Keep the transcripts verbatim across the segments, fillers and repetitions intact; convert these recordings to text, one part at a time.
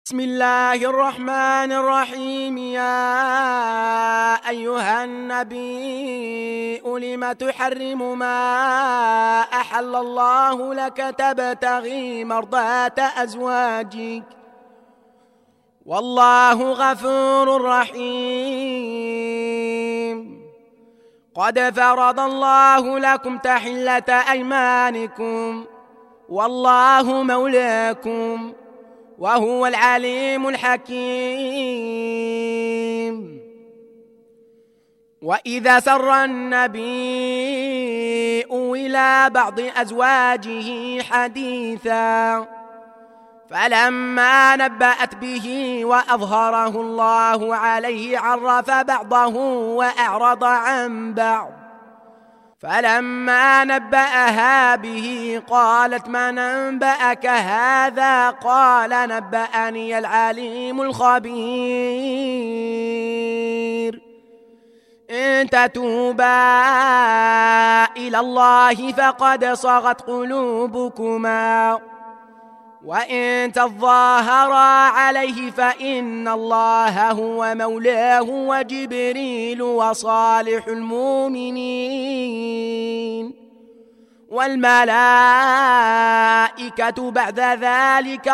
بسم الله الرحمن الرحيم. يا أيها النبي لم تحرم ما أحل الله لك تبتغي مرضات أزواجك والله غفور رحيم. قد فرض الله لكم تحلة أيمانكم والله مولاكم وهو العليم الحكيم. وإذا سر النبي إلى بعض أزواجه حديثا فلما نبأت به وأظهره الله عليه عرف بعضه وأعرض عن بعض، فلما نبأها به قالت ما نبأك هذا؟ قال نبأني العليم الخبير. إن تتوبا إلى الله فقد صغت قلوبكما وإن تظاهرا عليه فإن الله هو مولاه وجبريل وصالح المؤمنين والملائكة بعد ذلك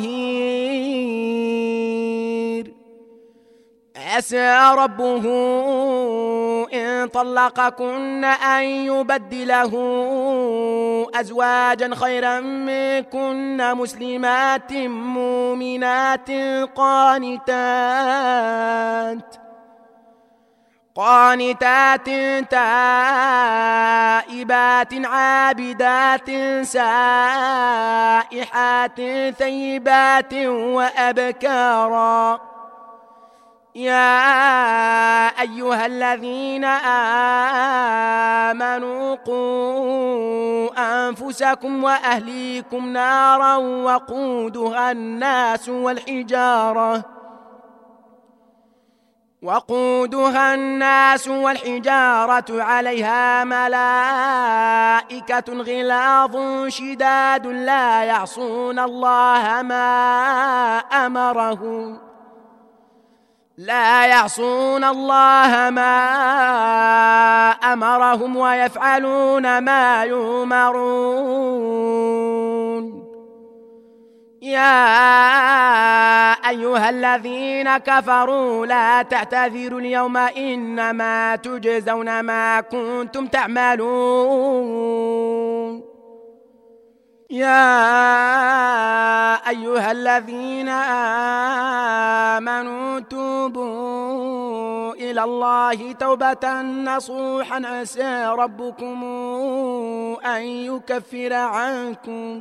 ظهير. عسى ربه إن طلقكن أن يبدله أزواجا خيرا منكن مسلمات مؤمنات قانتات قانتات تائبات عابدات سائحات ثيبات وأبكارا. يا أيها الذين آمنوا قوا أنفسكم وأهليكم نارا وقودها الناس والحجارة وقودها الناس والحجارة عليها ملائكة غلاظ شداد لا يعصون الله ما أمرهم لا يعصون الله ما أمرهم ويفعلون ما يؤمرون. يا أيها الذين كفروا لا تعتذروا اليوم إنما تجزون ما كنتم تعملون. يا أيها الذين آمنوا توبوا إلى الله توبة نصوحا عسى ربكم أن يكفر عنكم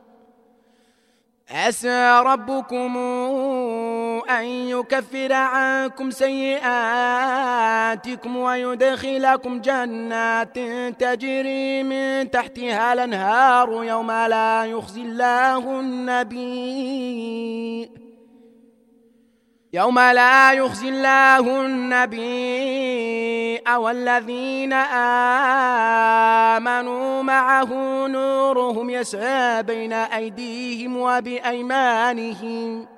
عسى ربكم أن يكفر عنكم سيئاتكم ويدخلكم جنات تجري من تحتها الأنهار يوم لا يخزي الله النبي يوم لا يخزي الله النبي والذين آمنوا معه نورهم يسعى بين أيديهم وبأيمانهم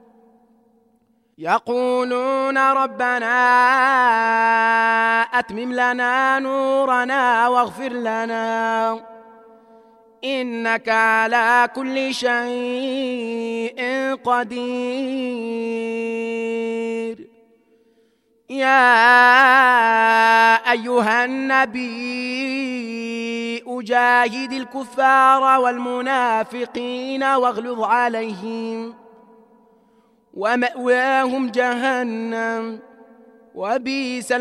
يقولون ربنا أتمم لنا نورنا واغفر لنا إنك على كل شيء قدير. يا أيها النبي أجاهد الكفار والمنافقين واغلظ عليهم ومأواهم جهنم وبئس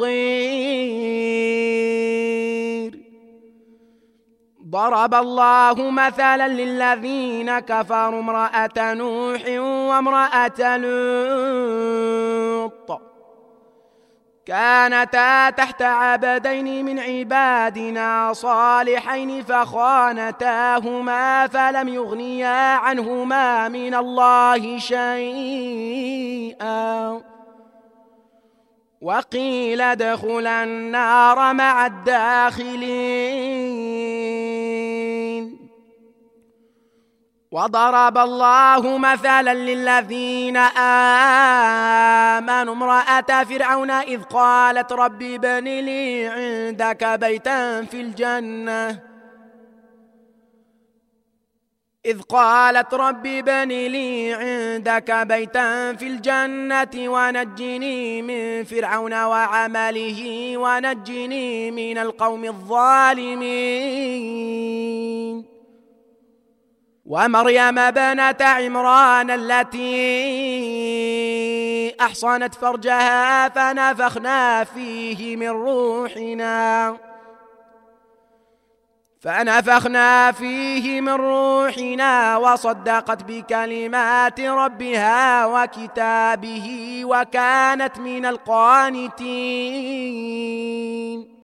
المصير. ضرب الله مثلا للذين كفروا امرأة نوح وامرأة لوط كانتا تحت عبدين من عبادنا صالحين فخانتاهما فلم يغنيا عنهما من الله شيئا وقيل ادخلا النار مع الداخلين. وضرب الله مثلا للذين آمنوا امرأة فرعون إذ قالت رب ابن لي عندك بيتا في الجنة إذ قالت رب ابن لي عندك بيتا في الجنة ونجني من فرعون وعمله ونجني من القوم الظالمين ومريم ابنة عمران التي أحصنت فرجها فنفخنا فيه من روحنا فنفخنا فيه من روحنا وصدقت بكلمات ربها وكتابه وكانت من القانتين